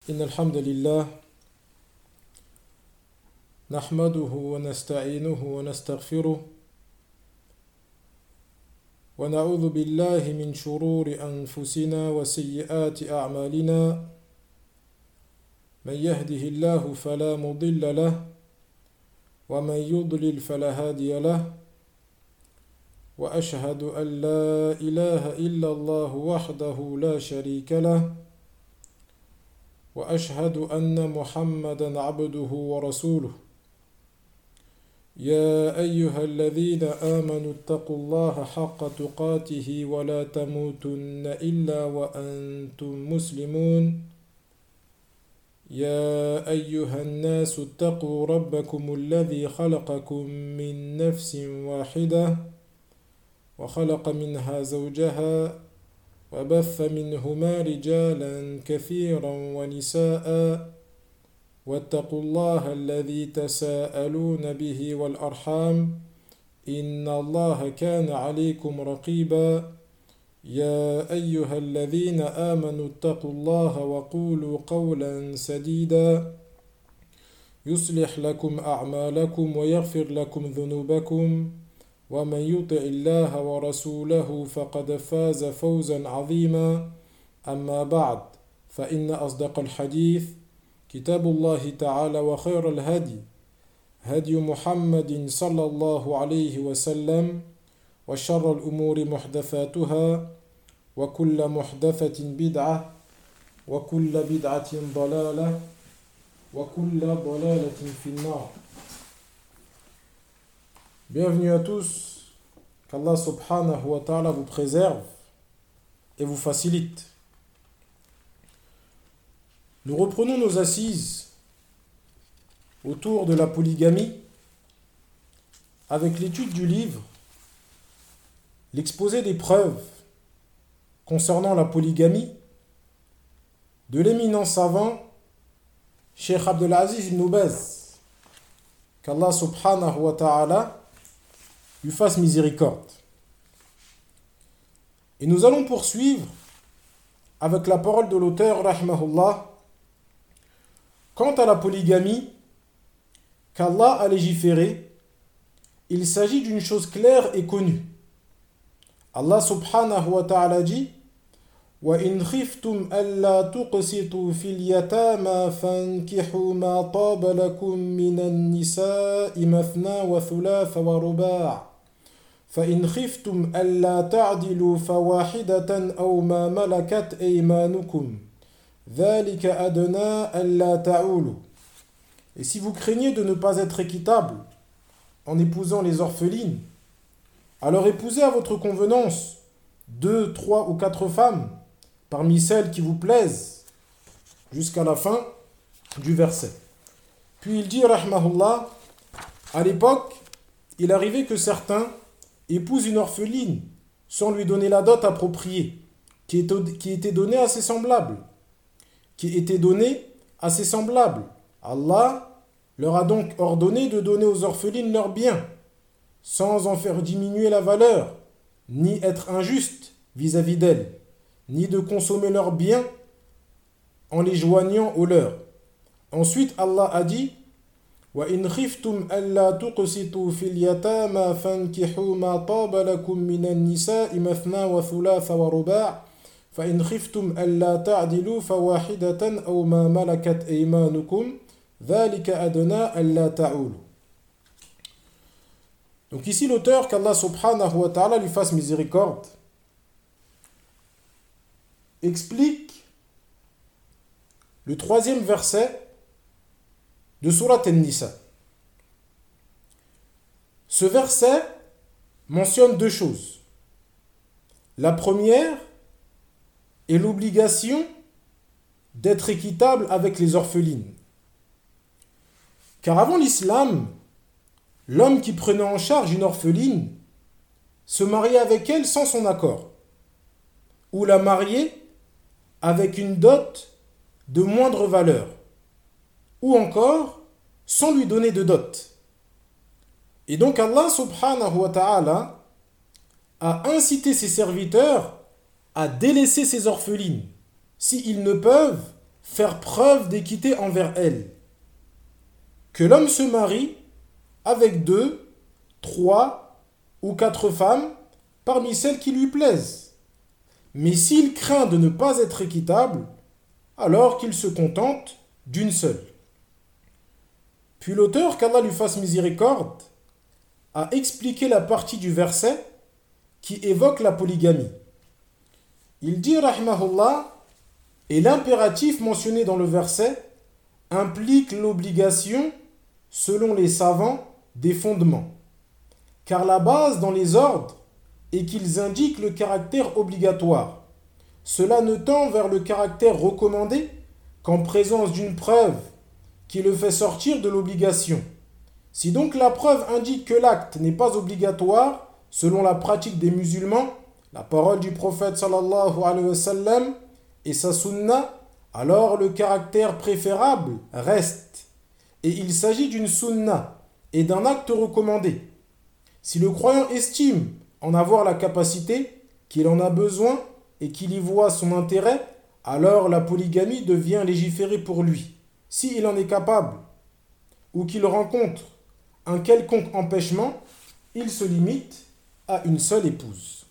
إن الحمد لله نحمده ونستعينه ونستغفره ونعوذ بالله من شرور أنفسنا وسيئات أعمالنا من يهده الله فلا مضل له ومن يضلل فلا هادي له وأشهد أن لا إله إلا الله وحده لا شريك له وأشهد أن محمدا عبده ورسوله يا أيها الذين آمنوا اتقوا الله حق تقاته ولا تموتن إلا وأنتم مسلمون يا أيها الناس اتقوا ربكم الذي خلقكم من نفس واحدة وخلق منها زوجها وبث منهما رجالا كثيرا ونساء واتقوا الله الذي تساءلون به والأرحام إن الله كان عليكم رقيبا يا أيها الذين آمنوا اتقوا الله وقولوا قولا سديدا يصلح لكم أعمالكم ويغفر لكم ذنوبكم ومن يطع الله ورسوله فقد فاز فوزا عظيما أما بعد فإن أصدق الحديث كتاب الله تعالى وخير الهدي هدي محمد صلى الله عليه وسلم وشر الأمور محدثاتها وكل محدثة بدعة وكل بدعة ضلالة وكل ضلالة في النار. Bienvenue à tous, qu'Allah subhanahu wa ta'ala vous préserve et vous facilite. Nous reprenons nos assises autour de la polygamie avec l'étude du livre, l'exposé des preuves concernant la polygamie de l'éminent savant Cheikh Abdelaziz ibn Baz, qu'Allah subhanahu wa ta'ala lui fasse miséricorde. Et nous allons poursuivre avec la parole de l'auteur, rahimahullah, quant à la polygamie qu'Allah a légiféré. Il s'agit d'une chose claire et connue. Allah subhanahu wa ta'ala dit وَإِنْ خِفْتُمْ أَلَّا تُقْسِطُوا فِي الْيَتَامَى فَانكِحُوا مَا طَابَ لَكُم مِّنَ النِّسَاءِ مَثْنَى وَثُلَاثَ وَرُبَاعَ فإن خفتم ألا تعدلوا فواحدة أو ما ملكت أيمانكم ذلك أدنى ألا تعولوا. Et si vous craignez de ne pas être équitable en épousant les orphelines, alors épousez à votre convenance 2, 3 ou 4 femmes parmi celles qui vous plaisent jusqu'à la fin du verset. Puis il dit, rahmahullah, à l'époque, il arrivait que certains épouse une orpheline sans lui donner la dot appropriée, qui était donnée à ses semblables. Allah leur a donc ordonné de donner aux orphelines leurs biens, sans en faire diminuer la valeur, ni être injuste vis-à-vis d'elles, ni de consommer leurs biens en les joignant aux leurs. Ensuite, Allah a dit وَإِنْ خِفْتُمْ أَلَّا تُقْسِطُوا فِي الْيَتَامَى فَانكِحُوا مَا طَابَ لَكُم مِّنَ النِّسَاءِ مَثْنَى وَثُلَاثَ وَرُبَاعَ فَإِنْ خِفْتُمْ أَلَّا تَعْدِلُوا فَوَاحِدَةً أَوْ مَا مَلَكَتْ أَيْمَانُكُمْ ذَلِكَ أَدْنَى أَلَّا تَعُولُوا. Donc ici l'auteur, qu'Allah subhanahu wa ta'ala lui fasse miséricorde, explique le 3e verset de Surat An-Nisa. Ce verset mentionne 2 choses. La première est l'obligation d'être équitable avec les orphelines. Car avant l'islam, l'homme qui prenait en charge une orpheline se mariait avec elle sans son accord, ou la mariait avec une dot de moindre valeur, ou encore sans lui donner de dot. Et donc Allah subhanahu wa ta'ala a incité ses serviteurs à délaisser ses orphelines s'ils ne peuvent faire preuve d'équité envers elle. Que l'homme se marie avec 2, 3 ou 4 femmes parmi celles qui lui plaisent. Mais s'il craint de ne pas être équitable, alors qu'il se contente d'une seule. Puis l'auteur, qu'Allah lui fasse miséricorde, a expliqué la partie du verset qui évoque la polygamie. Il dit, rahimahullah, et l'impératif mentionné dans le verset implique l'obligation, selon les savants, des fondements. Car la base dans les ordres est qu'ils indiquent le caractère obligatoire. Cela ne tend vers le caractère recommandé qu'en présence d'une preuve qui le fait sortir de l'obligation. Si donc la preuve indique que l'acte n'est pas obligatoire, selon la pratique des musulmans, la parole du prophète sallallahu alayhi wa sallam et sa sunna, alors le caractère préférable reste. Et il s'agit d'une sunna et d'un acte recommandé. Si le croyant estime en avoir la capacité, qu'il en a besoin et qu'il y voit son intérêt, alors la polygamie devient légiférée pour lui. S'il en est capable ou qu'il rencontre un quelconque empêchement, il se limite à une seule épouse.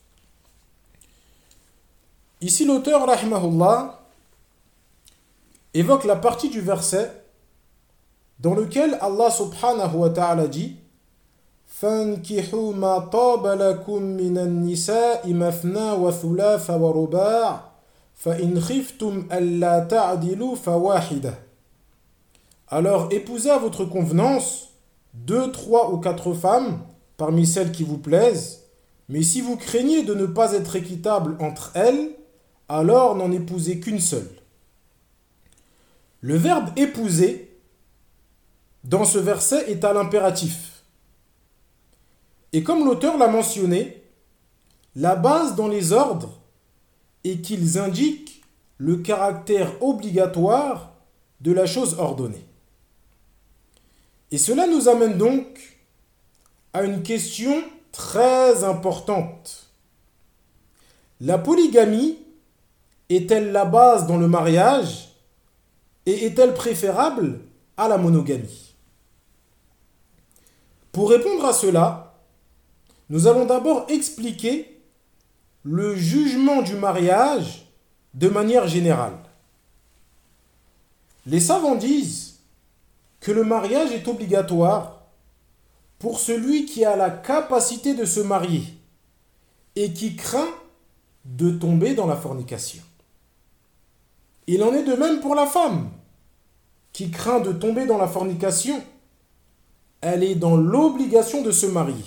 Ici l'auteur, rahimahullah, évoque la partie du verset dans lequel Allah subhanahu wa ta'ala dit فَانْكِحُوا مَا طَابَ لَكُم مِّنَ النِّسَاءِ مَثْنَى وَثُلَاثَ وَرُبَاعَ فَإِنْ خِفْتُمْ أَلَّا تَعْدِلُوا فَوَاحِدَةً. Alors épousez à votre convenance 2, 3 ou 4 femmes parmi celles qui vous plaisent, mais si vous craignez de ne pas être équitable entre elles, alors n'en épousez qu'une seule. Le verbe épouser dans ce verset est à l'impératif. Et comme l'auteur l'a mentionné, la base dans les ordres est qu'ils indiquent le caractère obligatoire de la chose ordonnée. Et cela nous amène donc à une question très importante. La polygamie est-elle la base dans le mariage et est-elle préférable à la monogamie? Pour répondre à cela, nous allons d'abord expliquer le jugement du mariage de manière générale. Les savants disent que le mariage est obligatoire pour celui qui a la capacité de se marier et qui craint de tomber dans la fornication. Il en est de même pour la femme qui craint de tomber dans la fornication. Elle est dans l'obligation de se marier.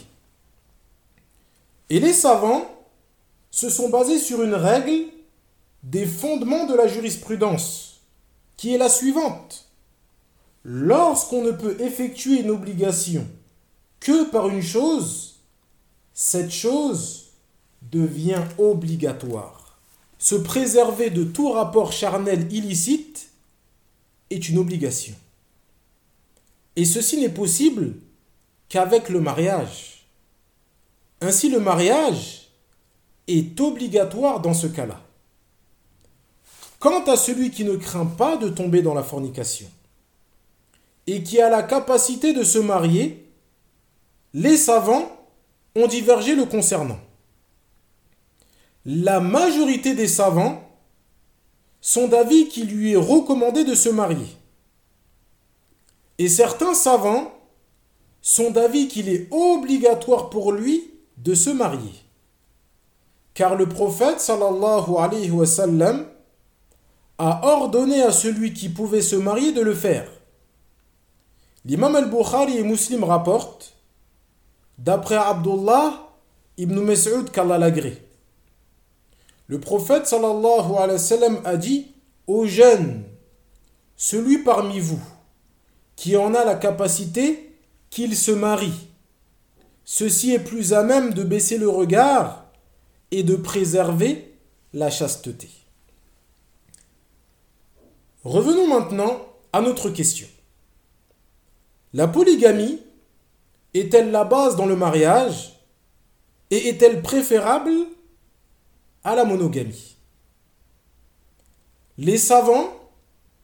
Et les savants se sont basés sur une règle des fondements de la jurisprudence, qui est la suivante. Lorsqu'on ne peut effectuer une obligation que par une chose, cette chose devient obligatoire. Se préserver de tout rapport charnel illicite est une obligation. Et ceci n'est possible qu'avec le mariage. Ainsi, le mariage est obligatoire dans ce cas-là. Quant à celui qui ne craint pas de tomber dans la fornication et qui a la capacité de se marier, les savants ont divergé le concernant. La majorité des savants sont d'avis qu'il lui est recommandé de se marier. Et certains savants sont d'avis qu'il est obligatoire pour lui de se marier. Car le prophète sallallahu alayhi wa sallam a ordonné à celui qui pouvait se marier de le faire. L'imam al-Bukhari et Muslim rapportent, d'après Abdullah ibn Mas'ud qu'Allah l'agrée, le prophète sallallahu alayhi wa sallam a dit: ô jeunes, celui parmi vous qui en a la capacité, qu'il se marie. Ceci est plus à même de baisser le regard et de préserver la chasteté. Revenons maintenant à notre question. La polygamie est-elle la base dans le mariage et est-elle préférable à la monogamie? Les savants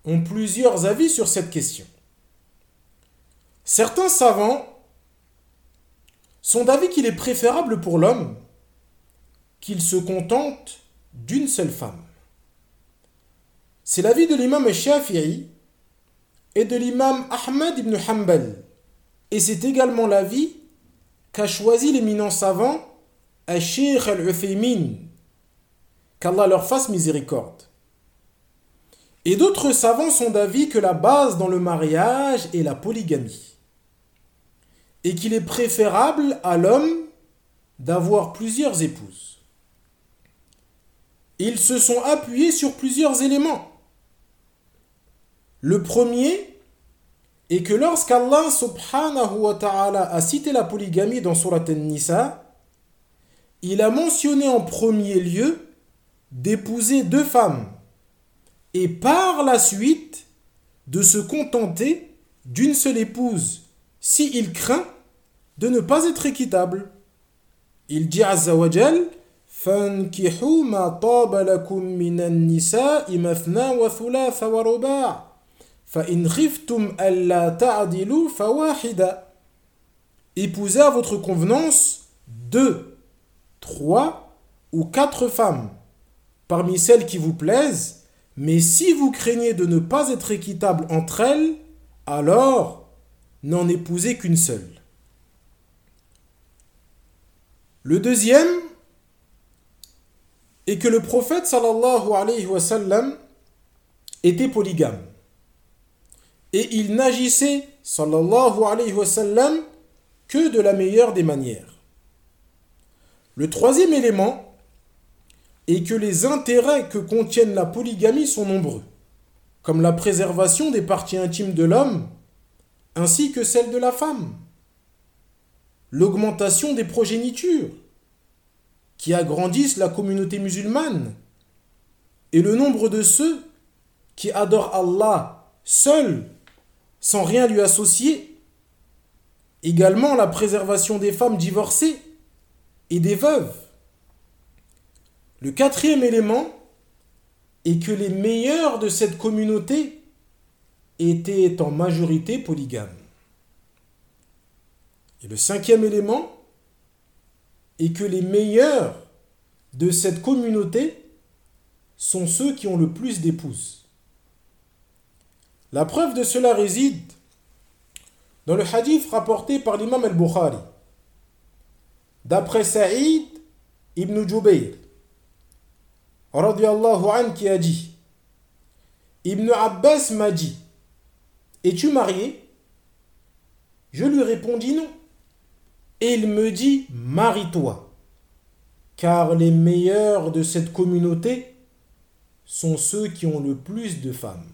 ont plusieurs avis sur cette question. Certains savants sont d'avis qu'il est préférable pour l'homme qu'il se contente d'une seule femme. C'est l'avis de l'imam Shafi'i et de l'imam Ahmad ibn Hanbal. Et c'est également l'avis qu'a choisi l'éminent savant Al-Sheikh Al-Uthaymin, qu'Allah leur fasse miséricorde. Et d'autres savants sont d'avis que la base dans le mariage est la polygamie, et qu'il est préférable à l'homme d'avoir plusieurs épouses. Ils se sont appuyés sur plusieurs éléments. Le premier est que lorsqu'Allah subhanahu wa ta'ala a cité la polygamie dans Surat An-Nisa, il a mentionné en premier lieu d'épouser 2 femmes et par la suite de se contenter d'une seule épouse s'il craint de ne pas être équitable. Il dit Azza wa Jal فَانْكِحُوا مَا طَابَ لَكُم مِّنَ النِّسَاءِ مَثْنَى وَثُلَاثَ وَرُبَاعَ فَإِنْ خِفْتُمْ أَلَّا تَعْدِلُوا فَوَاحِدًا. Épousez à votre convenance 2, 3 ou 4 femmes parmi celles qui vous plaisent, mais si vous craignez de ne pas être équitable entre elles, alors n'en épousez qu'une seule. Le deuxième est que le prophète sallallahu alayhi wa sallam était polygame. Et il n'agissait sallallahu alayhi wa sallam que de la meilleure des manières. Le troisième élément est que les intérêts que contiennent la polygamie sont nombreux, comme la préservation des parties intimes de l'homme, ainsi que celle de la femme, l'augmentation des progénitures, qui agrandissent la communauté musulmane, et le nombre de ceux qui adorent Allah seul, sans rien lui associer, également la préservation des femmes divorcées et des veuves. Le quatrième élément est que les meilleurs de cette communauté étaient en majorité polygames. Et le cinquième élément est que les meilleurs de cette communauté sont ceux qui ont le plus d'épouses. La preuve de cela réside dans le hadith rapporté par l'imam al-Bukhari, d'après Saïd ibn Jubayr, radiyallahu anhu, qui a dit: Ibn Abbas m'a dit, es-tu marié? Je lui répondis non. Et il me dit, marie-toi, car les meilleurs de cette communauté sont ceux qui ont le plus de femmes.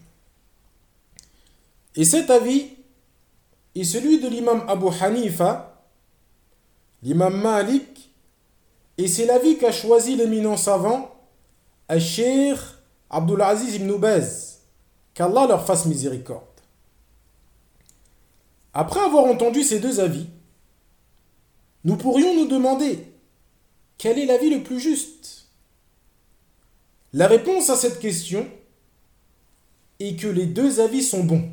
Et cet avis est celui de l'imam Abu Hanifa, l'imam Malik, et c'est l'avis qu'a choisi l'éminent savant Al-Sheikh Abdul Aziz ibn Baz, qu'Allah leur fasse miséricorde. Après avoir entendu ces deux avis, nous pourrions nous demander quel est l'avis le plus juste. La réponse à cette question est que les deux avis sont bons.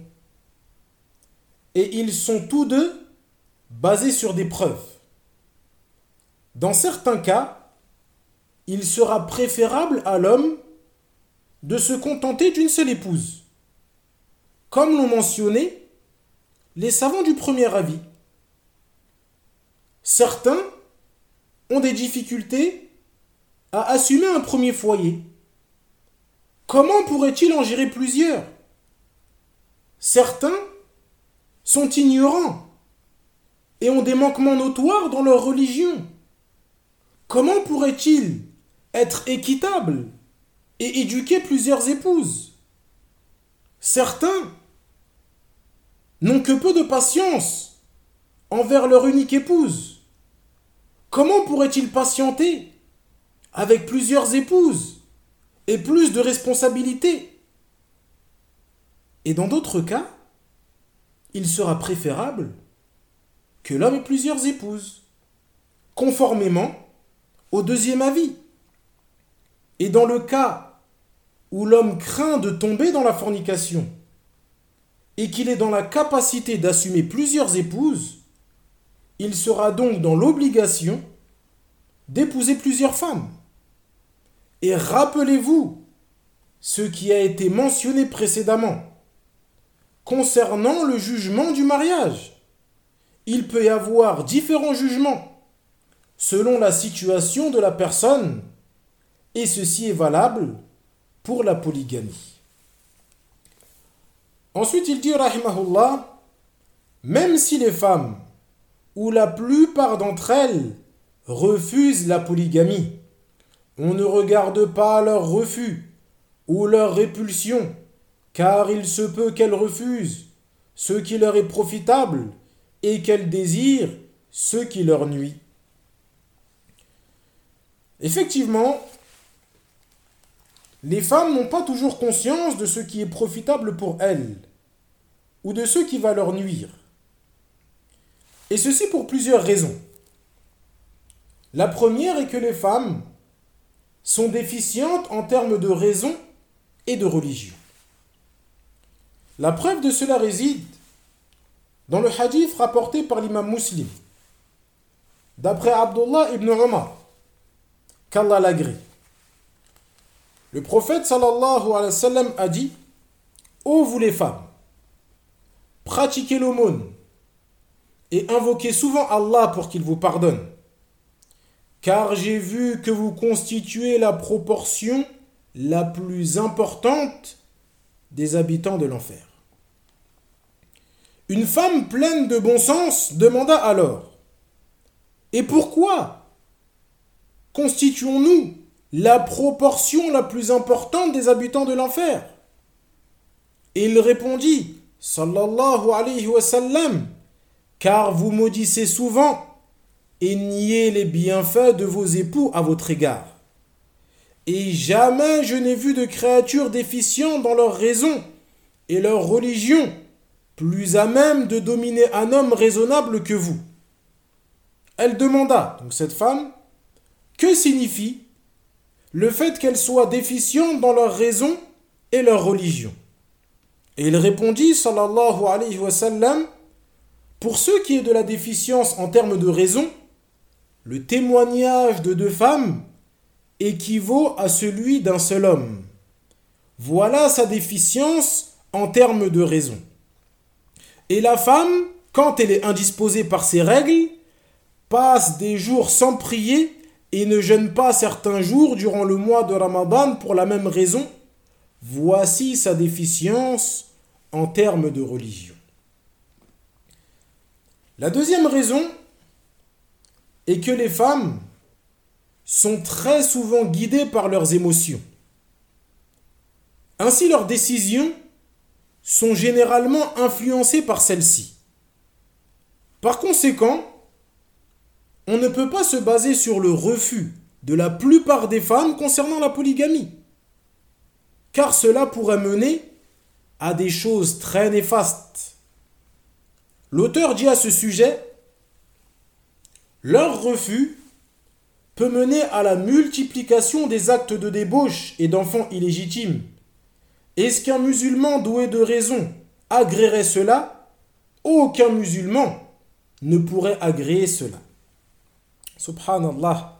Et ils sont tous deux basés sur des preuves. Dans certains cas, il sera préférable à l'homme de se contenter d'une seule épouse, comme l'ont mentionné les savants du premier avis. Certains ont des difficultés à assumer un premier foyer. Comment pourrait-il en gérer plusieurs? Certains sont ignorants et ont des manquements notoires dans leur religion. Comment pourrait-il être équitable et éduquer plusieurs épouses? Certains n'ont que peu de patience envers leur unique épouse. Comment pourrait-il patienter avec plusieurs épouses et plus de responsabilités? Et dans d'autres cas, il sera préférable que l'homme ait plusieurs épouses, conformément au deuxième avis. Et dans le cas où l'homme craint de tomber dans la fornication et qu'il est dans la capacité d'assumer plusieurs épouses, il sera donc dans l'obligation d'épouser plusieurs femmes. Et rappelez-vous ce qui a été mentionné précédemment concernant le jugement du mariage. Il peut y avoir différents jugements selon la situation de la personne, et ceci est valable pour la polygamie. Ensuite, il dit, rahimahullah, même si les femmes, ou la plupart d'entre elles, refusent la polygamie, on ne regarde pas leur refus ou leur répulsion, car il se peut qu'elles refusent ce qui leur est profitable et qu'elles désirent ce qui leur nuit. Effectivement, les femmes n'ont pas toujours conscience de ce qui est profitable pour elles ou de ce qui va leur nuire. Et ceci pour plusieurs raisons. La première est que les femmes sont déficientes en termes de raison et de religion. La preuve de cela réside dans le hadith rapporté par l'imam Muslim, d'après Abdullah ibn Umar, qu'Allah l'agrée. Le prophète sallallahu alayhi wa sallam a dit: ô vous les femmes, pratiquez l'aumône et invoquez souvent Allah pour qu'il vous pardonne, car j'ai vu que vous constituez la proportion la plus importante des habitants de l'enfer. Une femme pleine de bon sens demanda alors: et pourquoi constituons-nous la proportion la plus importante des habitants de l'enfer? Et il répondit, sallallahu alayhi wa sallam, car vous maudissez souvent et niez les bienfaits de vos époux à votre égard. Et jamais je n'ai vu de créatures déficientes dans leur raison et leur religion, plus à même de dominer un homme raisonnable que vous. Elle demanda, donc cette femme, que signifie le fait qu'elles soient déficientes dans leur raison et leur religion? Et il répondit, sallallahu alayhi wa sallam, pour ce qui est de la déficience en termes de raison, le témoignage de deux femmes équivaut à celui d'un seul homme. Voilà sa déficience en termes de raison. Et la femme, quand elle est indisposée par ses règles, passe des jours sans prier et ne jeûne pas certains jours durant le mois de Ramadan pour la même raison. Voici sa déficience en termes de religion. La deuxième raison est que les femmes sont très souvent guidées par leurs émotions. Ainsi, leurs décisions sont généralement influencées par celles-ci. Par conséquent, on ne peut pas se baser sur le refus de la plupart des femmes concernant la polygamie, car cela pourrait mener à des choses très néfastes. L'auteur dit à ce sujet: leur refus peut mener à la multiplication des actes de débauche et d'enfants illégitimes. Est-ce qu'un musulman doué de raison agréerait cela? Aucun musulman ne pourrait agréer cela. Subhanallah.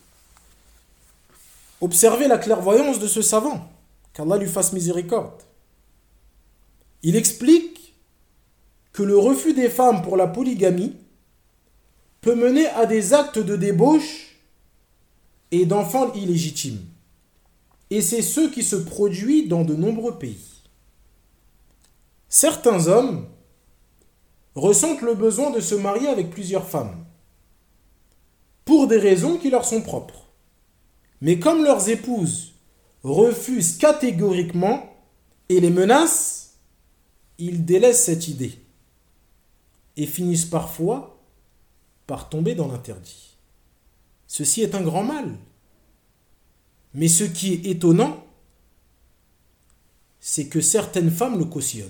Observez la clairvoyance de ce savant, qu'Allah lui fasse miséricorde. Il explique que le refus des femmes pour la polygamie peut mener à des actes de débauche et d'enfants illégitimes. Et c'est ce qui se produit dans de nombreux pays. Certains hommes ressentent le besoin de se marier avec plusieurs femmes, pour des raisons qui leur sont propres. Mais comme leurs épouses refusent catégoriquement et les menacent, ils délaissent cette idée et finissent parfois par tomber dans l'interdit. Ceci est un grand mal. Mais ce qui est étonnant, c'est que certaines femmes le cautionnent.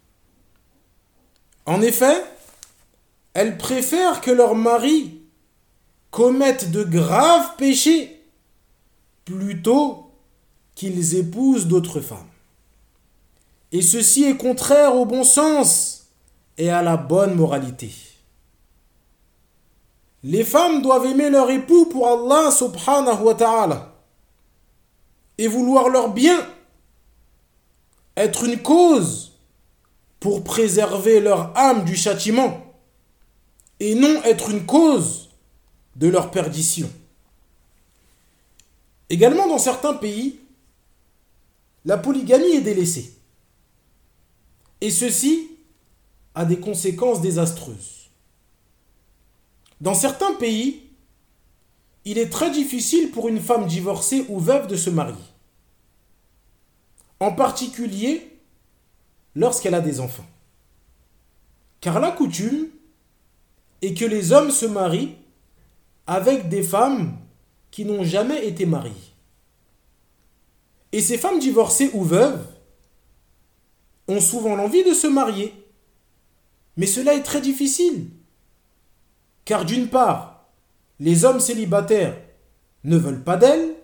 En effet, elles préfèrent que leur mari commette de graves péchés plutôt qu'ils épousent d'autres femmes. Et ceci est contraire au bon sens et à la bonne moralité. Les femmes doivent aimer leur époux pour Allah subhanahu wa ta'ala et vouloir leur bien, être une cause pour préserver leur âme du châtiment et non être une cause de leur perdition. Également, dans certains pays, la polygamie est délaissée. Et ceci a des conséquences désastreuses. Dans certains pays, il est très difficile pour une femme divorcée ou veuve de se marier. En particulier lorsqu'elle a des enfants. Car la coutume est que les hommes se marient avec des femmes qui n'ont jamais été mariées. Et ces femmes divorcées ou veuves ont souvent l'envie de se marier. Mais cela est très difficile. Car d'une part, les hommes célibataires ne veulent pas d'elles,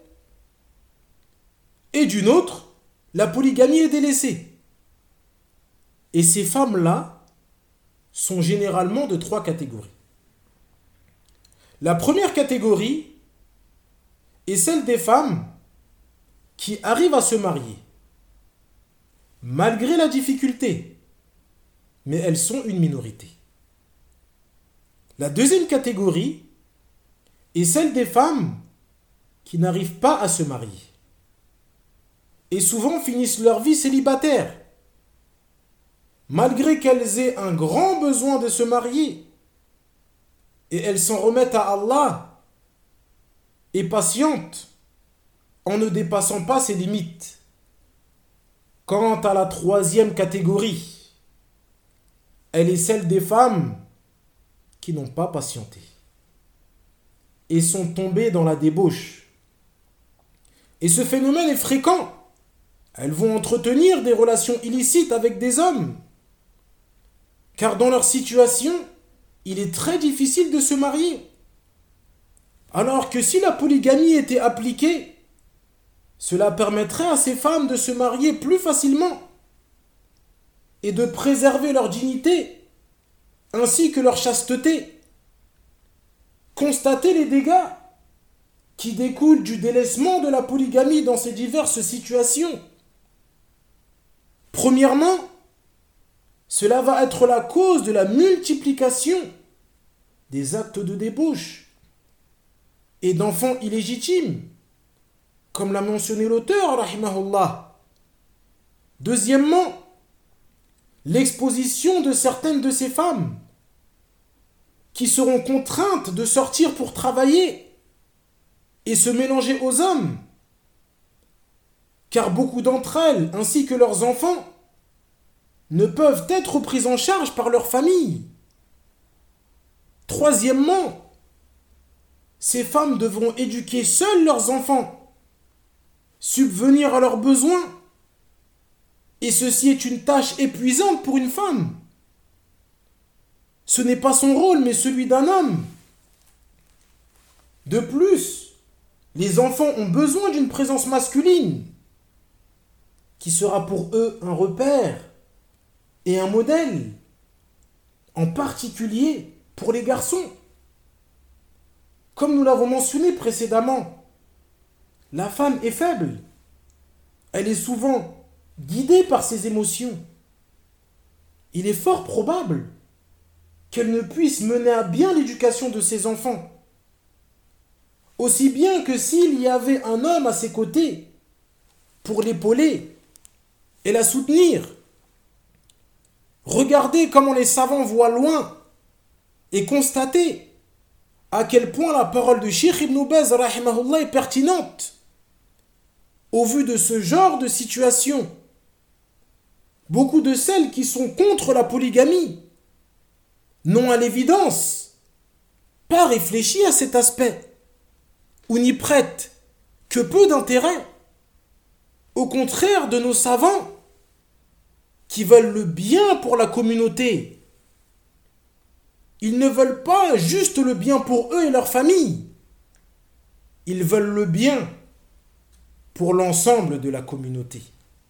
et d'une autre, la polygamie est délaissée. Et ces femmes-là sont généralement de 3 catégories. La première catégorie est celle des femmes qui arrivent à se marier, malgré la difficulté, mais elles sont une minorité. La deuxième catégorie est celle des femmes qui n'arrivent pas à se marier et souvent finissent leur vie célibataire, malgré qu'elles aient un grand besoin de se marier, et elles s'en remettent à Allah et patientent en ne dépassant pas ses limites. Quant à la troisième catégorie, elle est celle des femmes qui n'ont pas patienté et sont tombées dans la débauche. Et ce phénomène est fréquent. Elles vont entretenir des relations illicites avec des hommes, car dans leur situation, il est très difficile de se marier. Alors que si la polygamie était appliquée, cela permettrait à ces femmes de se marier plus facilement et de préserver leur dignité ainsi que leur chasteté. Constatez les dégâts qui découlent du délaissement de la polygamie dans ces diverses situations. Premièrement, cela va être la cause de la multiplication des actes de débauche et d'enfants illégitimes, comme l'a mentionné l'auteur, rahimahullah. Deuxièmement, l'exposition de certaines de ces femmes qui seront contraintes de sortir pour travailler et se mélanger aux hommes, car beaucoup d'entre elles, ainsi que leurs enfants, ne peuvent être pris en charge par leur famille. Troisièmement, ces femmes devront éduquer seules leurs enfants, subvenir à leurs besoins, et ceci est une tâche épuisante pour une femme. Ce n'est pas son rôle, mais celui d'un homme. De plus, les enfants ont besoin d'une présence masculine, qui sera pour eux un repère et un modèle, en particulier pour les garçons. Comme nous l'avons mentionné précédemment, la femme est faible. Elle est souvent guidée par ses émotions. Il est fort probable qu'elle ne puisse mener à bien l'éducation de ses enfants, aussi bien que s'il y avait un homme à ses côtés pour l'épauler et la soutenir. Regardez comment les savants voient loin et constatez à quel point la parole de Cheikh Ibn Baz rahimahullah est pertinente au vu de ce genre de situation. Beaucoup de celles qui sont contre la polygamie n'ont à l'évidence pas réfléchi à cet aspect ou n'y prêtent que peu d'intérêt. Au contraire de nos savants qui veulent le bien pour la communauté. Ils ne veulent pas juste le bien pour eux et leur famille. Ils veulent le bien pour l'ensemble de la communauté.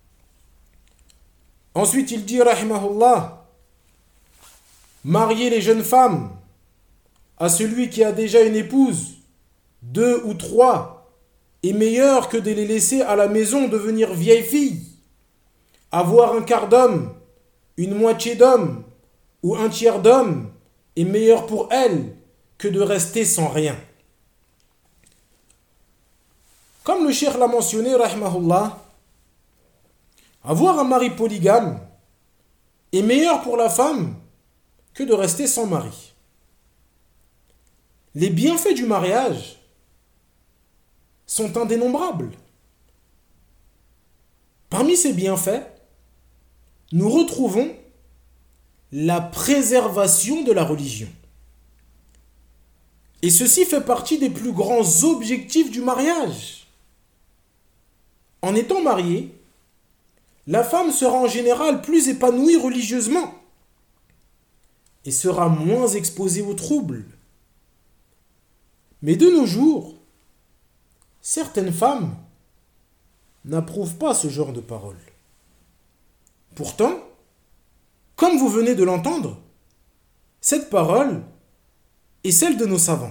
Ensuite, il dit, rahimahullah, marier les jeunes femmes à celui qui a déjà une épouse, 2 ou 3, est meilleur que de les laisser à la maison devenir vieilles filles. Avoir un quart d'homme, une moitié d'homme ou un tiers d'homme est meilleur pour elles que de rester sans rien. Comme le cheikh l'a mentionné, rahimahullah, avoir un mari polygame est meilleur pour la femme que de rester sans mari. Les bienfaits du mariage sont indénombrables. Parmi ces bienfaits, nous retrouvons la préservation de la religion. Et ceci fait partie des plus grands objectifs du mariage. En étant mariée, la femme sera en général plus épanouie religieusement et sera moins exposée aux troubles. Mais de nos jours, certaines femmes n'approuvent pas ce genre de paroles. Pourtant, comme vous venez de l'entendre, cette parole est celle de nos savants.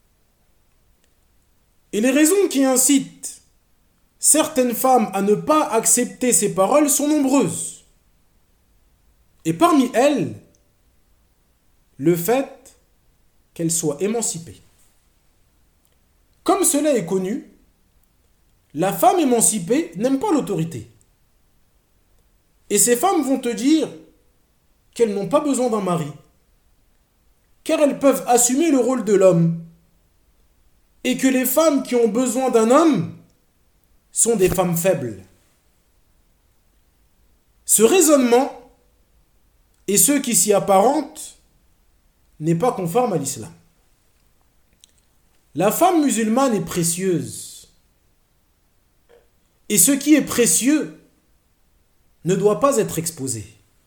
Et les raisons qui incitent certaines femmes à ne pas accepter ces paroles sont nombreuses. Et parmi elles, le fait qu'elles soient émancipées. Comme cela est connu, la femme émancipée n'aime pas l'autorité. Et ces femmes vont te dire qu'elles n'ont pas besoin d'un mari, car elles peuvent assumer le rôle de l'homme, et que les femmes qui ont besoin d'un homme sont des femmes faibles. Ce raisonnement, et ceux qui s'y apparentent, n'est pas conforme à l'islam. La femme musulmane est précieuse. Et ce qui est précieux ne doit pas être exposé.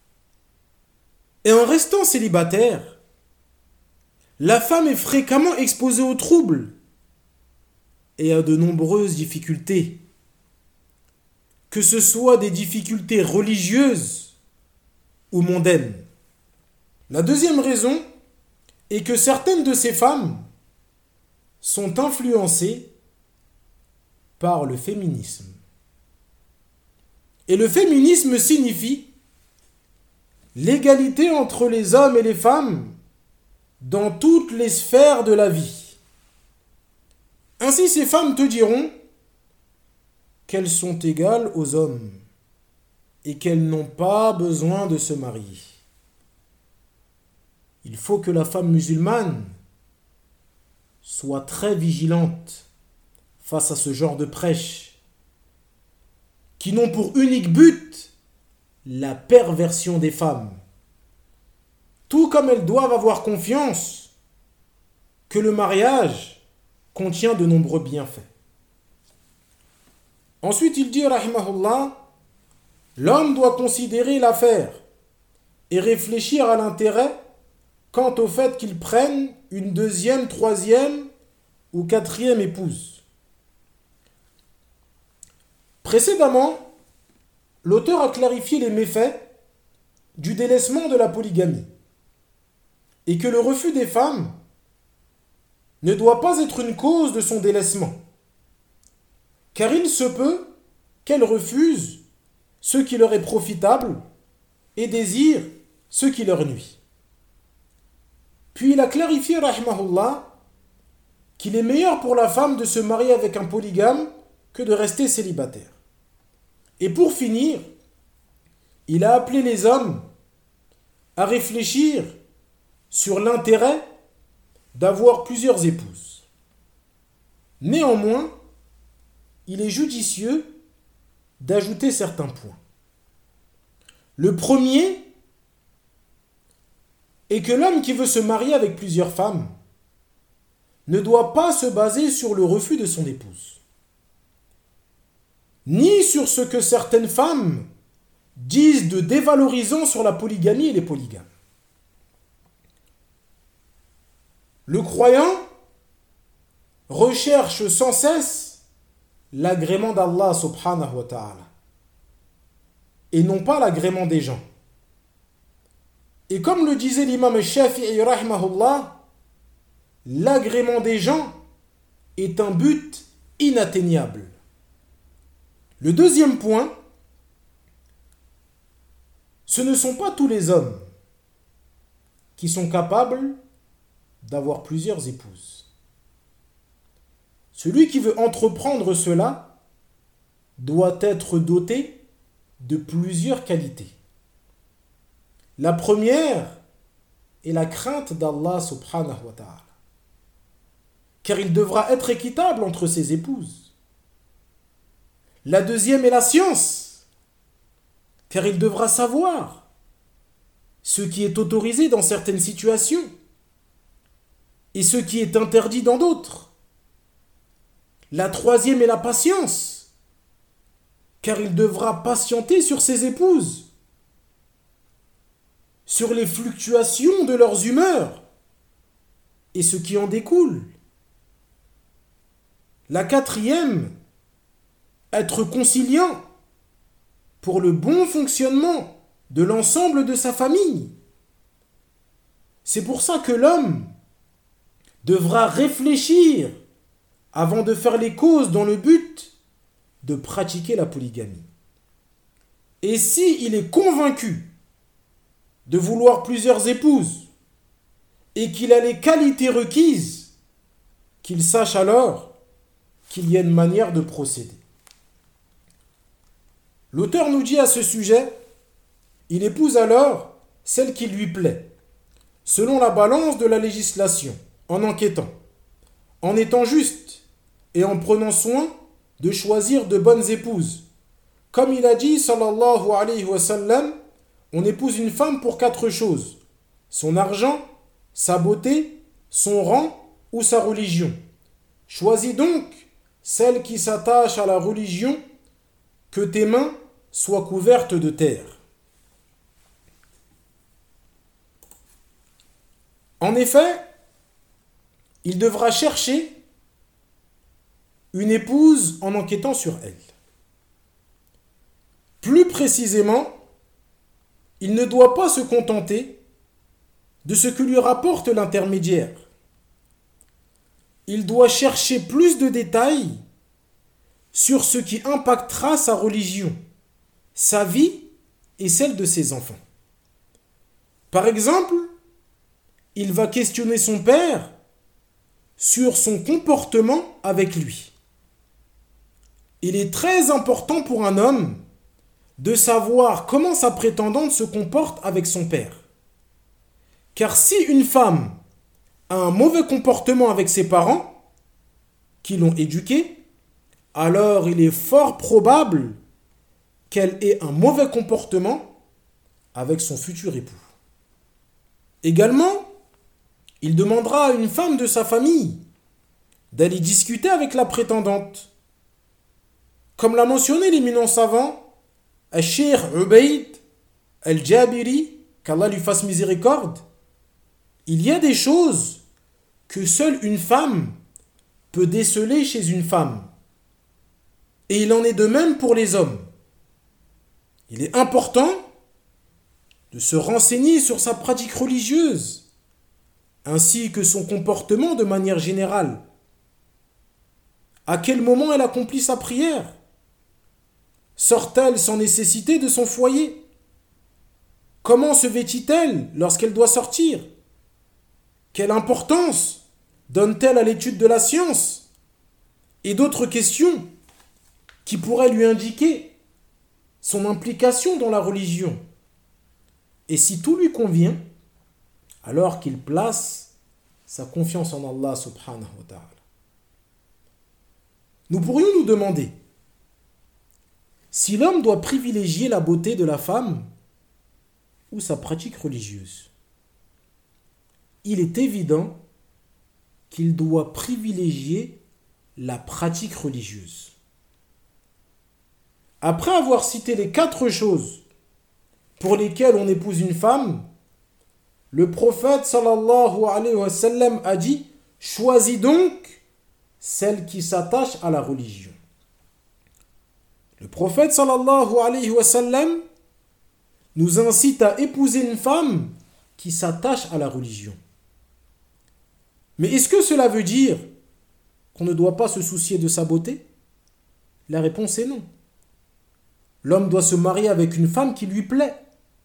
Et en restant célibataire, la femme est fréquemment exposée aux troubles et à de nombreuses difficultés, que ce soit des difficultés religieuses ou mondaines. La deuxième raison est que certaines de ces femmes sont influencées par le féminisme. Et le féminisme signifie l'égalité entre les hommes et les femmes dans toutes les sphères de la vie. Ainsi, ces femmes te diront qu'elles sont égales aux hommes et qu'elles n'ont pas besoin de se marier. Il faut que la femme musulmane soit très vigilante face à ce genre de prêches qui n'ont pour unique but la perversion des femmes. Tout comme elles doivent avoir confiance que le mariage contient de nombreux bienfaits. Ensuite, il dit, rahimahullah, l'homme doit considérer l'affaire et réfléchir à l'intérêt quant au fait qu'il prenne une deuxième, troisième ou quatrième épouse. Précédemment, l'auteur a clarifié les méfaits du délaissement de la polygamie et que le refus des femmes ne doit pas être une cause de son délaissement, car il se peut qu'elles refusent ce qui leur est profitable et désirent ce qui leur nuit. Puis il a clarifié, rahimahullah, qu'il est meilleur pour la femme de se marier avec un polygame que de rester célibataire. Et pour finir, il a appelé les hommes à réfléchir sur l'intérêt d'avoir plusieurs épouses. Néanmoins, il est judicieux d'ajouter certains points. Le premier est que l'homme qui veut se marier avec plusieurs femmes ne doit pas se baser sur le refus de son épouse, ni sur ce que certaines femmes disent de dévalorisant sur la polygamie et les polygames. Le croyant recherche sans cesse l'agrément d'Allah subhanahu wa ta'ala et non pas l'agrément des gens. Et comme le disait l'imam Shafi'i rahimahullah, l'agrément des gens est un but inatteignable. Le deuxième point, ce ne sont pas tous les hommes qui sont capables d'avoir plusieurs épouses. Celui qui veut entreprendre cela doit être doté de plusieurs qualités. La première est la crainte d'Allah subhanahu wa ta'ala, car il devra être équitable entre ses épouses. La deuxième est la science, car il devra savoir ce qui est autorisé dans certaines situations et ce qui est interdit dans d'autres. La troisième est la patience, car il devra patienter sur ses épouses, sur les fluctuations de leurs humeurs et ce qui en découle. La quatrième, être conciliant pour le bon fonctionnement de l'ensemble de sa famille. C'est pour ça que l'homme devra réfléchir avant de faire les causes dans le but de pratiquer la polygamie. Et si il est convaincu de vouloir plusieurs épouses et qu'il a les qualités requises, qu'il sache alors qu'il y a une manière de procéder. L'auteur nous dit à ce sujet, il épouse alors celle qui lui plaît, selon la balance de la législation, en enquêtant, en étant juste et en prenant soin de choisir de bonnes épouses. Comme il a dit, sallallahu alayhi wa sallam, on épouse une femme pour 4 choses: son argent, sa beauté, son rang ou sa religion. Choisis donc celle qui s'attache à la religion, que tes mains soient couvertes de terre. En effet, il devra chercher une épouse en enquêtant sur elle. Plus précisément, il ne doit pas se contenter de ce que lui rapporte l'intermédiaire. Il doit chercher plus de détails sur ce qui impactera sa religion, sa vie et celle de ses enfants. Par exemple, il va questionner son père sur son comportement avec lui. Il est très important pour un homme de savoir comment sa prétendante se comporte avec son père. Car si une femme a un mauvais comportement avec ses parents, qui l'ont éduquée, alors il est fort probable qu'elle ait un mauvais comportement avec son futur époux. Également, il demandera à une femme de sa famille d'aller discuter avec la prétendante. Comme l'a mentionné l'éminent savant, Al-Cheikh Ubayd Al-Jabiri, qu'Allah lui fasse miséricorde, il y a des choses que seule une femme peut déceler chez une femme. Et il en est de même pour les hommes. Il est important de se renseigner sur sa pratique religieuse, ainsi que son comportement de manière générale. À quel moment elle accomplit sa prière? Sort-elle sans nécessité de son foyer? Comment se vêtit-elle lorsqu'elle doit sortir? Quelle importance donne-t-elle à l'étude de la science? Et d'autres questions qui pourraient lui indiquer son implication dans la religion. Et si tout lui convient, alors qu'il place sa confiance en Allah subhanahu wa ta'ala. Nous pourrions nous demander si l'homme doit privilégier la beauté de la femme ou sa pratique religieuse. Il est évident qu'il doit privilégier la pratique religieuse. Après avoir cité les 4 choses pour lesquelles on épouse une femme, le prophète sallallahu alayhi wa sallam a dit: choisis donc celle qui s'attache à la religion. Le prophète sallallahu alayhi wa sallam nous incite à épouser une femme qui s'attache à la religion. Mais est-ce que cela veut dire qu'on ne doit pas se soucier de sa beauté? La réponse est non. L'homme doit se marier avec une femme qui lui plaît,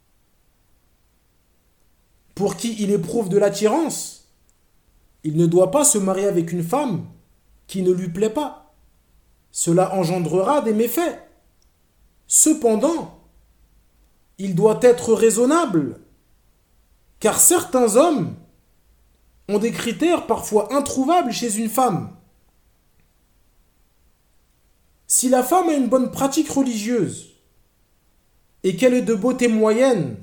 pour qui il éprouve de l'attirance. Il ne doit pas se marier avec une femme qui ne lui plaît pas. Cela engendrera des méfaits. Cependant, il doit être raisonnable, car certains hommes ont des critères parfois introuvables chez une femme. Si la femme a une bonne pratique religieuse et qu'elle est de beauté moyenne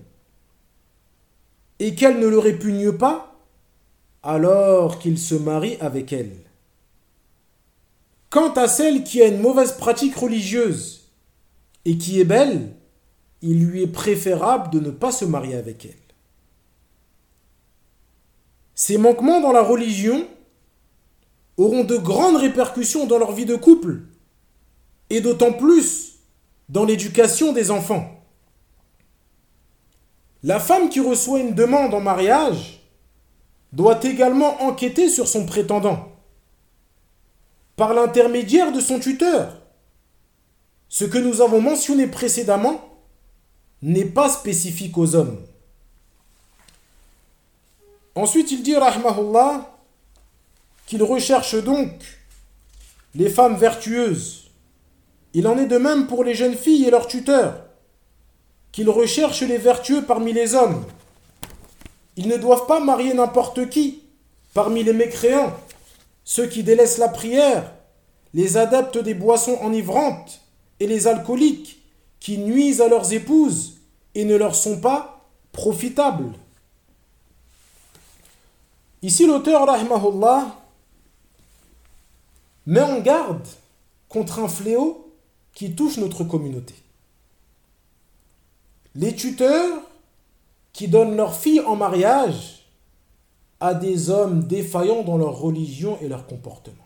et qu'elle ne le répugne pas, alors qu'il se marie avec elle. Quant à celle qui a une mauvaise pratique religieuse et qui est belle, il lui est préférable de ne pas se marier avec elle. Ces manquements dans la religion auront de grandes répercussions dans leur vie de couple, et d'autant plus dans l'éducation des enfants. La femme qui reçoit une demande en mariage doit également enquêter sur son prétendant, par l'intermédiaire de son tuteur. Ce que nous avons mentionné précédemment n'est pas spécifique aux hommes. Ensuite, il dit, rahmahullah, qu'il recherche donc les femmes vertueuses. Il en est de même pour les jeunes filles et leurs tuteurs, qu'ils recherchent les vertueux parmi les hommes. Ils ne doivent pas marier n'importe qui parmi les mécréants, ceux qui délaissent la prière, les adeptes des boissons enivrantes et les alcooliques qui nuisent à leurs épouses et ne leur sont pas profitables. Ici, l'auteur, rahimahullah, met en garde contre un fléau qui touche notre communauté. Les tuteurs qui donnent leurs filles en mariage à des hommes défaillants dans leur religion et leur comportement.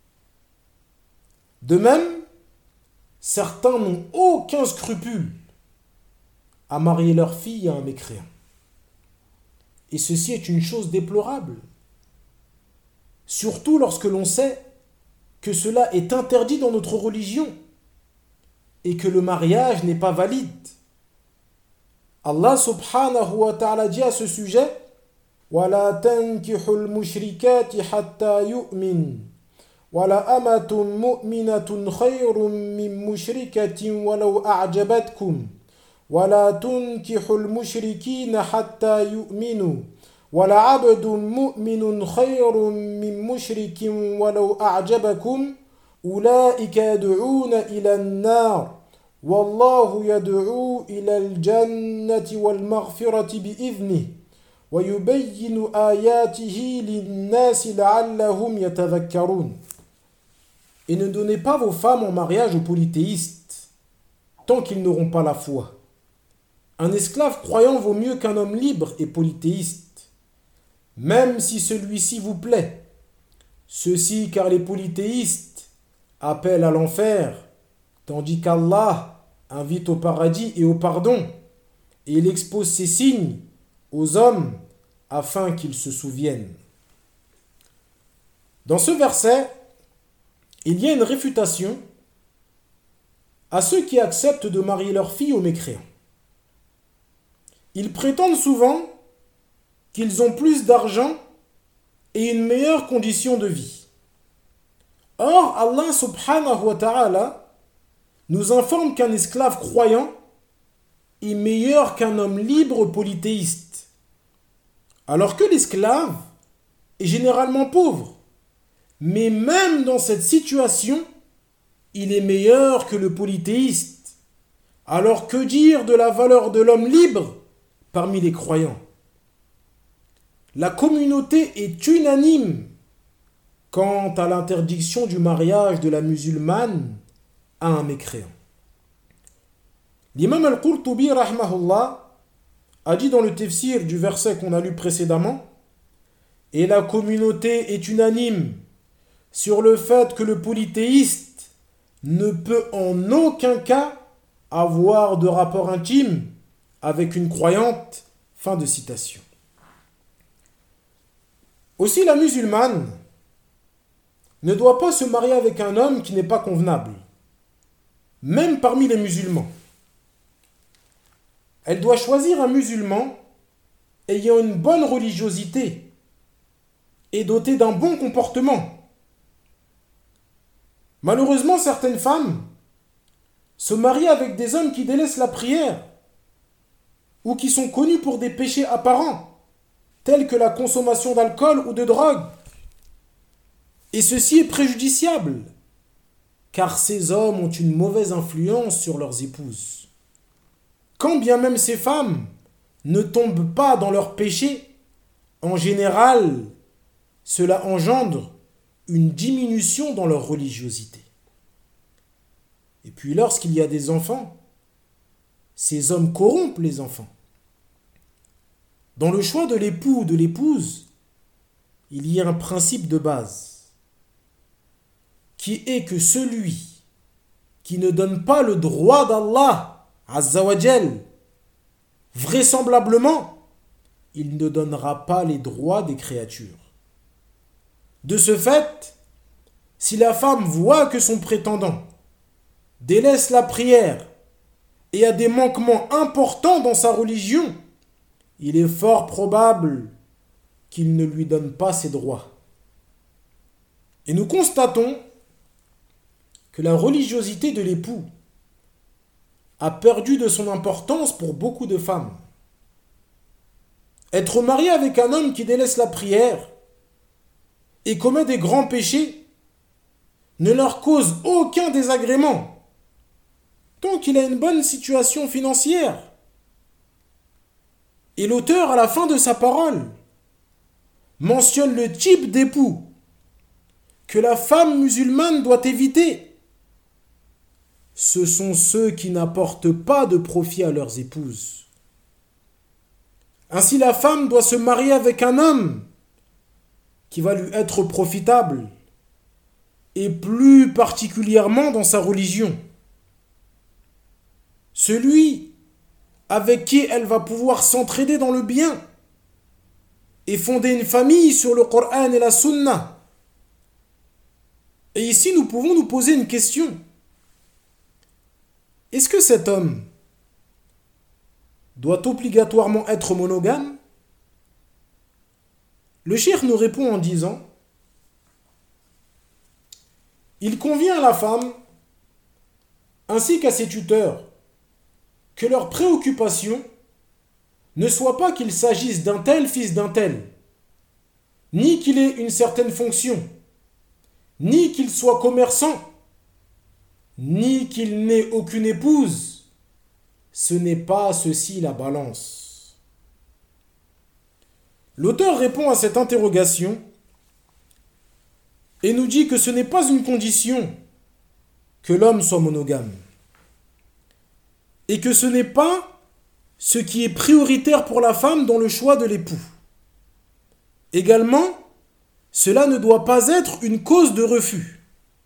De même, certains n'ont aucun scrupule à marier leur fille à un mécréant. Et ceci est une chose déplorable, surtout lorsque l'on sait que cela est interdit dans notre religion et que le mariage n'est pas valide. Allah subhanahu wa ta'ala dit à ce sujet: وَلَا تَنْكِحُوا الْمُشْرِكَاتِ حَتَّى يُؤْمِنْ وَلَا أَمَةٌ مُؤْمِنَةٌ خَيْرٌ مِّن مُشْرِكَةٍ وَلَوْ أَعْجَبَتْكُمْ وَلَا تُنْكِحُوا الْمُشْرِكِينَ حَتَّى يُؤْمِنُوا وَلَعَبْدٌ مُؤْمِنٌ خَيْرٌ مِّن مُشْرِكٍ وَلَوْ أَعْجَبَكُمْ أُولَئِكَ يَدْعُونَ إِلَى النَّارِ وَاللَّهُ يَدْعُو إِلَى الْجَنَّةِ وَالْمَغْفِرَةِ بِإِذْنِهِ وَيُبَيِّنُ آيَاتِهِ لِلنَّاسِ لَعَلَّهُمْ يَتَذَكَّرُونَ. Et ne donnez pas vos femmes en mariage aux polythéistes, tant qu'ils n'auront pas la foi. Un esclave croyant vaut mieux qu'un homme libre et polythéiste, même si celui-ci vous plaît. Ceci car les polythéistes appellent à l'enfer, tandis qu'Allah invite au paradis et au pardon, et il expose ses signes aux hommes afin qu'ils se souviennent. Dans ce verset, il y a une réfutation à ceux qui acceptent de marier leurs filles aux mécréants. Ils prétendent souvent qu'ils ont plus d'argent et une meilleure condition de vie. Or, Allah subhanahu wa ta'ala nous informe qu'un esclave croyant est meilleur qu'un homme libre polythéiste, alors que l'esclave est généralement pauvre. Mais même dans cette situation, il est meilleur que le polythéiste. Alors que dire de la valeur de l'homme libre parmi les croyants? La communauté est unanime quant à l'interdiction du mariage de la musulmane à un mécréant. L'imam al-Qurtubi, rahmahullah, a dit dans le tafsir du verset qu'on a lu précédemment: et la communauté est unanime sur le fait que le polythéiste ne peut en aucun cas avoir de rapport intime avec une croyante. Fin de citation. Aussi, la musulmane ne doit pas se marier avec un homme qui n'est pas convenable, même parmi les musulmans. Elle doit choisir un musulman ayant une bonne religiosité et doté d'un bon comportement. Malheureusement, certaines femmes se marient avec des hommes qui délaissent la prière ou qui sont connus pour des péchés apparents, tels que la consommation d'alcool ou de drogue. Et ceci est préjudiciable, car ces hommes ont une mauvaise influence sur leurs épouses. Quand bien même ces femmes ne tombent pas dans leurs péchés, en général, cela engendre une diminution dans leur religiosité. Et puis lorsqu'il y a des enfants, ces hommes corrompent les enfants. Dans le choix de l'époux ou de l'épouse, il y a un principe de base, qui est que celui qui ne donne pas le droit d'Allah, Azza wa Jal, vraisemblablement, il ne donnera pas les droits des créatures. De ce fait, si la femme voit que son prétendant délaisse la prière et a des manquements importants dans sa religion, il est fort probable qu'il ne lui donne pas ses droits. Et nous constatons que la religiosité de l'époux a perdu de son importance pour beaucoup de femmes. Être marié avec un homme qui délaisse la prière et commet des grands péchés ne leur cause aucun désagrément tant qu'il a une bonne situation financière. Et l'auteur, à la fin de sa parole, mentionne le type d'époux que la femme musulmane doit éviter. Ce sont ceux qui n'apportent pas de profit à leurs épouses. Ainsi, la femme doit se marier avec un homme qui va lui être profitable, et plus particulièrement dans sa religion. Celui avec qui elle va pouvoir s'entraider dans le bien et fonder une famille sur le Coran et la Sunna. Et ici, nous pouvons nous poser une question. Est-ce que cet homme doit obligatoirement être monogame? Le cheikh nous répond en disant: il convient à la femme, ainsi qu'à ses tuteurs, que leur préoccupation ne soit pas qu'il s'agisse d'un tel fils d'un tel, ni qu'il ait une certaine fonction, ni qu'il soit commerçant, ni qu'il n'ait aucune épouse. Ce n'est pas ceci la balance. L'auteur répond à cette interrogation et nous dit que ce n'est pas une condition que l'homme soit monogame, et que ce n'est pas ce qui est prioritaire pour la femme dans le choix de l'époux. Également, cela ne doit pas être une cause de refus.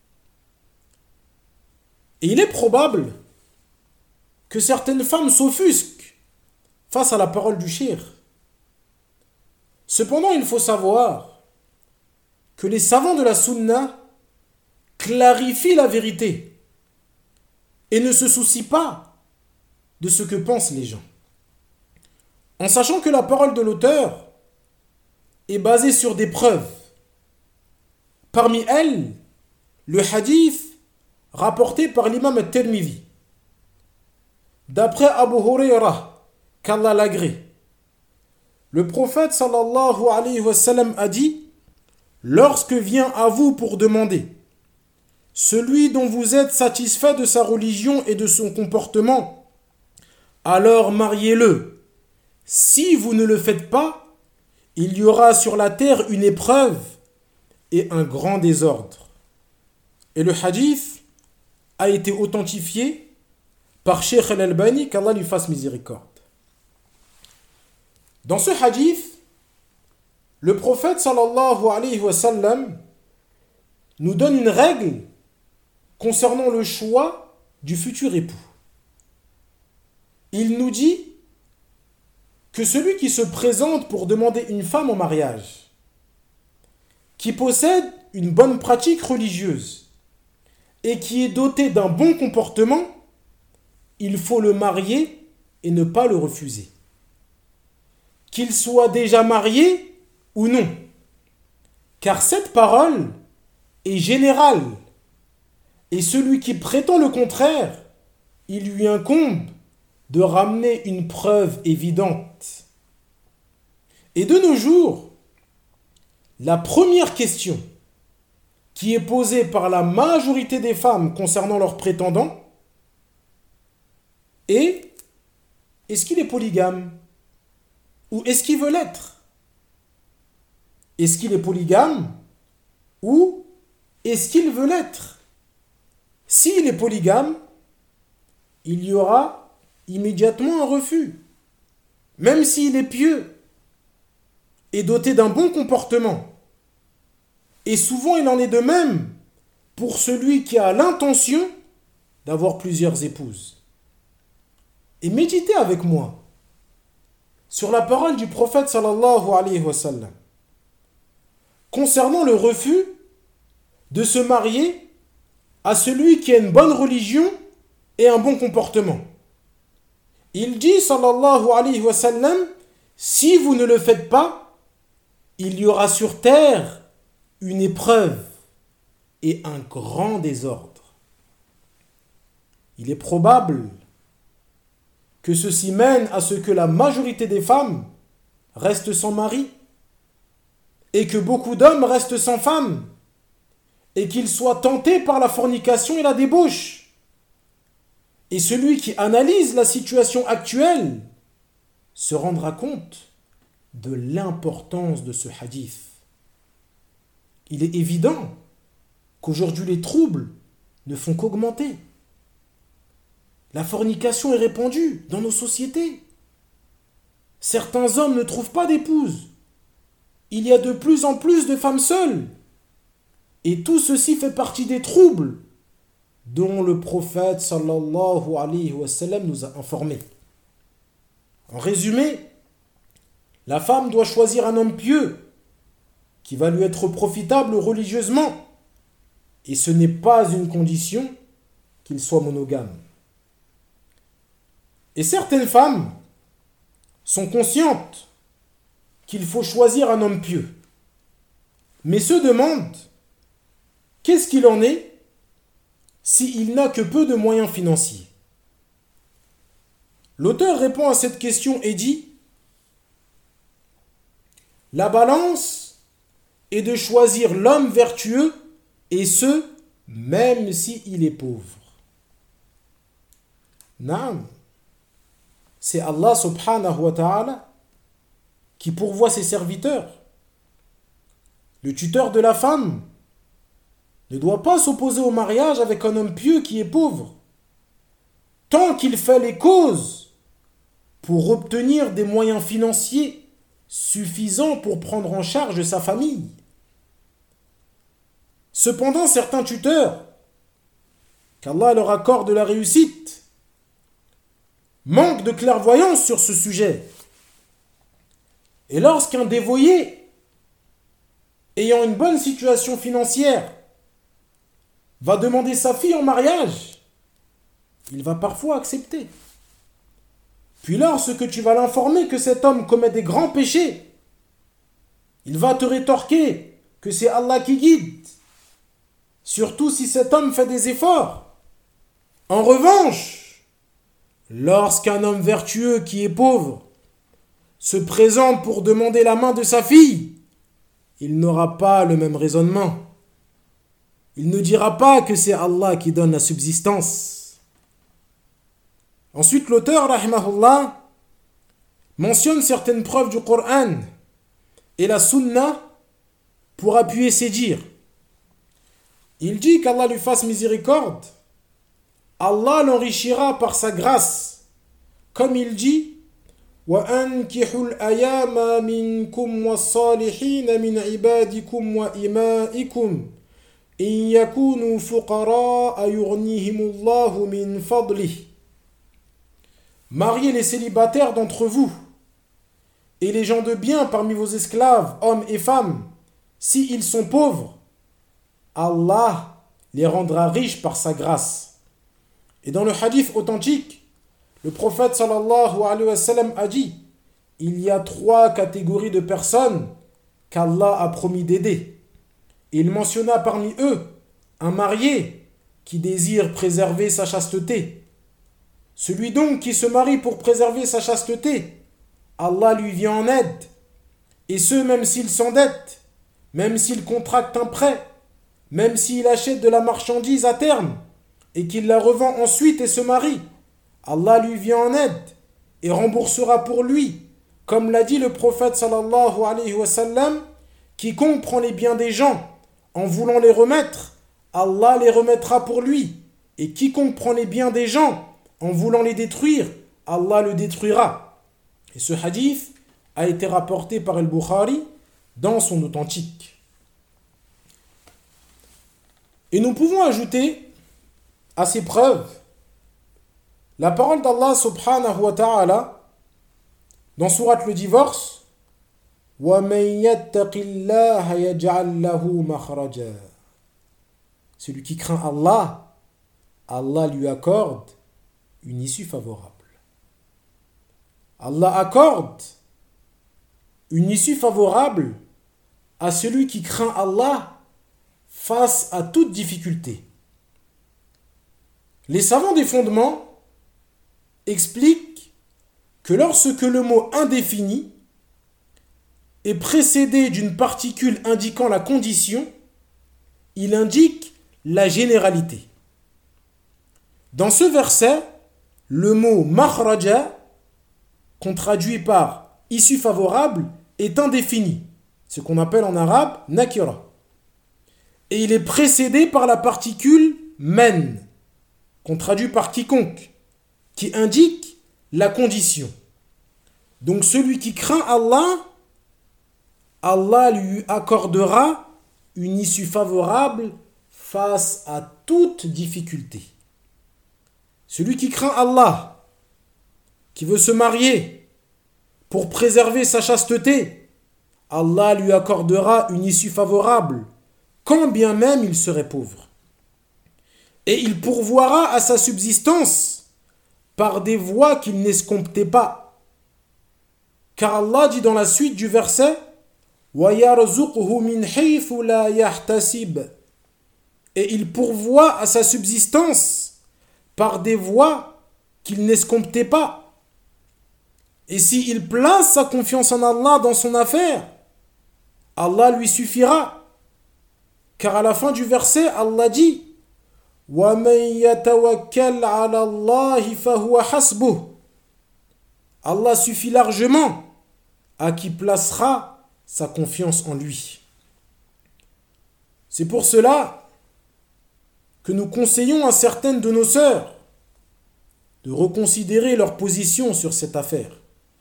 Et il est probable que certaines femmes s'offusquent face à la parole du cheikh. Cependant, il faut savoir que les savants de la Sunna clarifient la vérité et ne se soucient pas de ce que pensent les gens, en sachant que la parole de l'auteur est basée sur des preuves. Parmi elles, le hadith rapporté par l'imam al-Tirmidhi, d'après Abu Hurairah, qu'Allah l'agrée, le prophète sallallahu alayhi wa sallam a dit: lorsque vient à vous pour demander celui dont vous êtes satisfait de sa religion et de son comportement, alors mariez-le. Si vous ne le faites pas, il y aura sur la terre une épreuve et un grand désordre. Et le hadith a été authentifié par Cheikh Al-Albani, qu'Allah lui fasse miséricorde. Dans ce hadith, le prophète sallallahu alayhi wa sallam nous donne une règle concernant le choix du futur époux. Il nous dit que celui qui se présente pour demander une femme en mariage, qui possède une bonne pratique religieuse et qui est doté d'un bon comportement, il faut le marier et ne pas le refuser. Qu'il soit déjà marié ou non. Car cette parole est générale et celui qui prétend le contraire, il lui incombe de ramener une preuve évidente. Et de nos jours, la première question qui est posée par la majorité des femmes concernant leurs prétendants est: est-ce qu'il est polygame? Ou est-ce qu'il veut l'être? Est-ce qu'il est polygame? Ou est-ce qu'il veut l'être? S'il est polygame, il y aura immédiatement un refus. Même s'il est pieux et doté d'un bon comportement. Et souvent il en est de même pour celui qui a l'intention d'avoir plusieurs épouses. Et méditez avec moi sur la parole du prophète sallallahu alayhi wa sallam concernant le refus de se marier à celui qui a une bonne religion et un bon comportement. Il dit sallallahu alayhi wa sallam: si vous ne le faites pas, il y aura sur terre une épreuve et un grand désordre. Il est probable que ceci mène à ce que la majorité des femmes restent sans mari et que beaucoup d'hommes restent sans femme et qu'ils soient tentés par la fornication et la débauche. Et celui qui analyse la situation actuelle se rendra compte de l'importance de ce hadith. Il est évident qu'aujourd'hui les troubles ne font qu'augmenter. La fornication est répandue dans nos sociétés. Certains hommes ne trouvent pas d'épouse. Il y a de plus en plus de femmes seules. Et tout ceci fait partie des troubles dont le prophète sallallahu alayhi wa sallam nous a informés. En résumé, la femme doit choisir un homme pieux qui va lui être profitable religieusement. Et ce n'est pas une condition qu'il soit monogame. Et certaines femmes sont conscientes qu'il faut choisir un homme pieux, mais se demandent qu'est-ce qu'il en est s'il n'a que peu de moyens financiers. L'auteur répond à cette question et dit: la balance est de choisir l'homme vertueux, et ce, même s'il est pauvre. Naam. C'est Allah subhanahu wa ta'ala qui pourvoit ses serviteurs. Le tuteur de la femme ne doit pas s'opposer au mariage avec un homme pieux qui est pauvre, tant qu'il fait les causes pour obtenir des moyens financiers suffisants pour prendre en charge sa famille. Cependant, certains tuteurs, qu'Allah leur accorde la réussite, manque de clairvoyance sur ce sujet. Et lorsqu'un dévoyé, ayant une bonne situation financière, va demander sa fille en mariage, il va parfois accepter. Puis lorsque tu vas l'informer que cet homme commet des grands péchés, il va te rétorquer que c'est Allah qui guide, surtout si cet homme fait des efforts. En revanche, lorsqu'un homme vertueux qui est pauvre se présente pour demander la main de sa fille, il n'aura pas le même raisonnement. Il ne dira pas que c'est Allah qui donne la subsistance. Ensuite, l'auteur, rahimahullah, mentionne certaines preuves du Coran et la Sunna pour appuyer ses dires. Il dit qu'Allah lui fasse miséricorde. Allah l'enrichira par sa grâce. Comme il dit: وَأَنْكِحُوا الْأَيَامَ مِنْكُمْ وَالصَّالِحِينَ مِنْ عِبَادِكُمْ وَإِمَائِكُمْ إن يكونوا فقراء يغنيهم الله من فضله. Mariez les célibataires d'entre vous et les gens de bien parmi vos esclaves, hommes et femmes, s'ils sont pauvres, Allah les rendra riches par sa grâce. Et dans le hadith authentique, le prophète sallallahu alayhi wa sallam a dit: il y a 3 catégories de personnes qu'Allah a promis d'aider. Il mentionna parmi eux un marié qui désire préserver sa chasteté. Celui donc qui se marie pour préserver sa chasteté, Allah lui vient en aide. Et ce, même s'il s'endette, même s'il contracte un prêt, même s'il achète de la marchandise à terme et qu'il la revend ensuite et se marie, Allah lui vient en aide et remboursera pour lui. Comme l'a dit le prophète sallallahu alayhi wa sallam, quiconque prend les biens des gens en voulant les remettre, Allah les remettra pour lui. Et quiconque prend les biens des gens en voulant les détruire, Allah le détruira. Et ce hadith a été rapporté par Al-Bukhari dans son authentique. Et nous pouvons ajouter à ces preuves la parole d'Allah subhanahu wa ta'ala dans sourate le divorce: وَمَن يَتَّقِ اللَّهَ يَجْعَلْ لَهُ مَخْرَجًا. Celui qui craint Allah, Allah lui accorde une issue favorable. Allah accorde une issue favorable à celui qui craint Allah face à toute difficulté. Les savants des fondements expliquent que lorsque le mot indéfini est précédé d'une particule indiquant la condition, il indique la généralité. Dans ce verset, le mot makhraja, qu'on traduit par issue favorable, est indéfini, ce qu'on appelle en arabe nakira. Et il est précédé par la particule men, qu'on traduit par quiconque, qui indique la condition. Donc celui qui craint Allah, Allah lui accordera une issue favorable face à toute difficulté. Celui qui craint Allah, qui veut se marier pour préserver sa chasteté, Allah lui accordera une issue favorable, quand bien même il serait pauvre. Et il pourvoira à sa subsistance par des voies qu'il n'escomptait pas. Car Allah dit dans la suite du verset: وَيَرْزُقْهُ مِنْ حَيْثُ لَا يَحْتَسِبُ. Et il pourvoit à sa subsistance par des voies qu'il n'escomptait pas. Et s'il place sa confiance en Allah dans son affaire, Allah lui suffira. Car à la fin du verset, Allah dit: وَمَن يَتَوَكَّلْ عَلَى اللَّهِ فَهُوَ حَسْبُهُ. Allah suffit largement à qui placera sa confiance en lui. C'est pour cela que nous conseillons à certaines de nos sœurs de reconsidérer leur position sur cette affaire.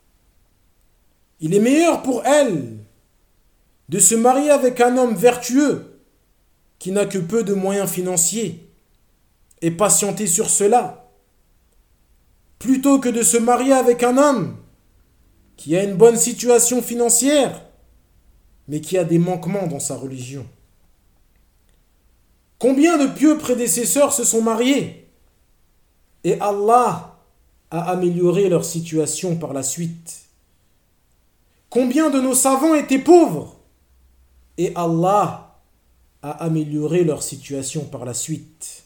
Il est meilleur pour elles de se marier avec un homme vertueux qui n'a que peu de moyens financiers et patienter sur cela, plutôt que de se marier avec un homme qui a une bonne situation financière mais qui a des manquements dans sa religion. Combien de pieux prédécesseurs se sont mariés et Allah a amélioré leur situation par la suite? Combien de nos savants étaient pauvres et Allah a amélioré leur situation par la suite?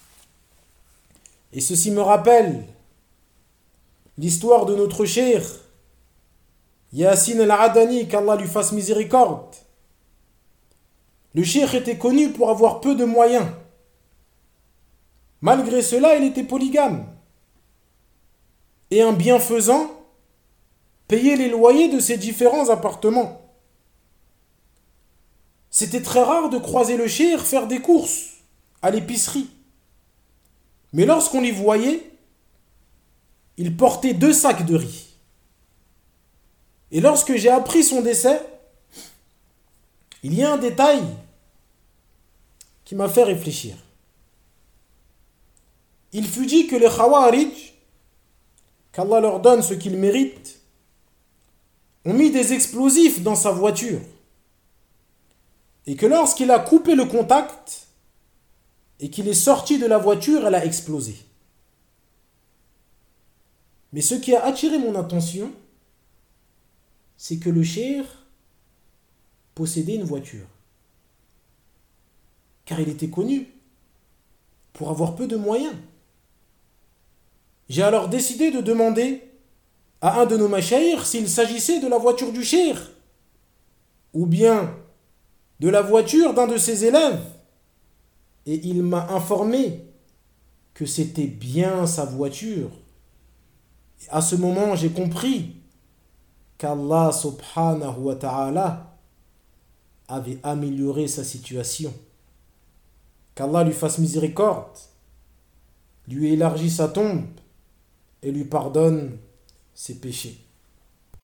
Et ceci me rappelle l'histoire de notre cheikh Yassine al-Adani, qu'Allah lui fasse miséricorde. Le cheikh était connu pour avoir peu de moyens. Malgré cela, il était polygame. Et un bienfaisant payait les loyers de ses différents appartements. C'était très rare de croiser le cheikh faire des courses à l'épicerie. Mais lorsqu'on les voyait, il portait 2 sacs de riz. Et lorsque j'ai appris son décès, il y a un détail qui m'a fait réfléchir. Il fut dit que les Khawarij, qu'Allah leur donne ce qu'ils méritent, ont mis des explosifs dans sa voiture et que lorsqu'il a coupé le contact et qu'il est sorti de la voiture, elle a explosé. Mais ce qui a attiré mon attention, c'est que le cheikh possédait une voiture. Car il était connu pour avoir peu de moyens. J'ai alors décidé de demander à un de nos mashayikh s'il s'agissait de la voiture du cheikh ou bien de la voiture d'un de ses élèves. Et il m'a informé que c'était bien sa voiture. Et à ce moment, j'ai compris qu'Allah subhanahu wa ta'ala avait amélioré sa situation. Qu'Allah lui fasse miséricorde, lui élargisse sa tombe et lui pardonne ses péchés.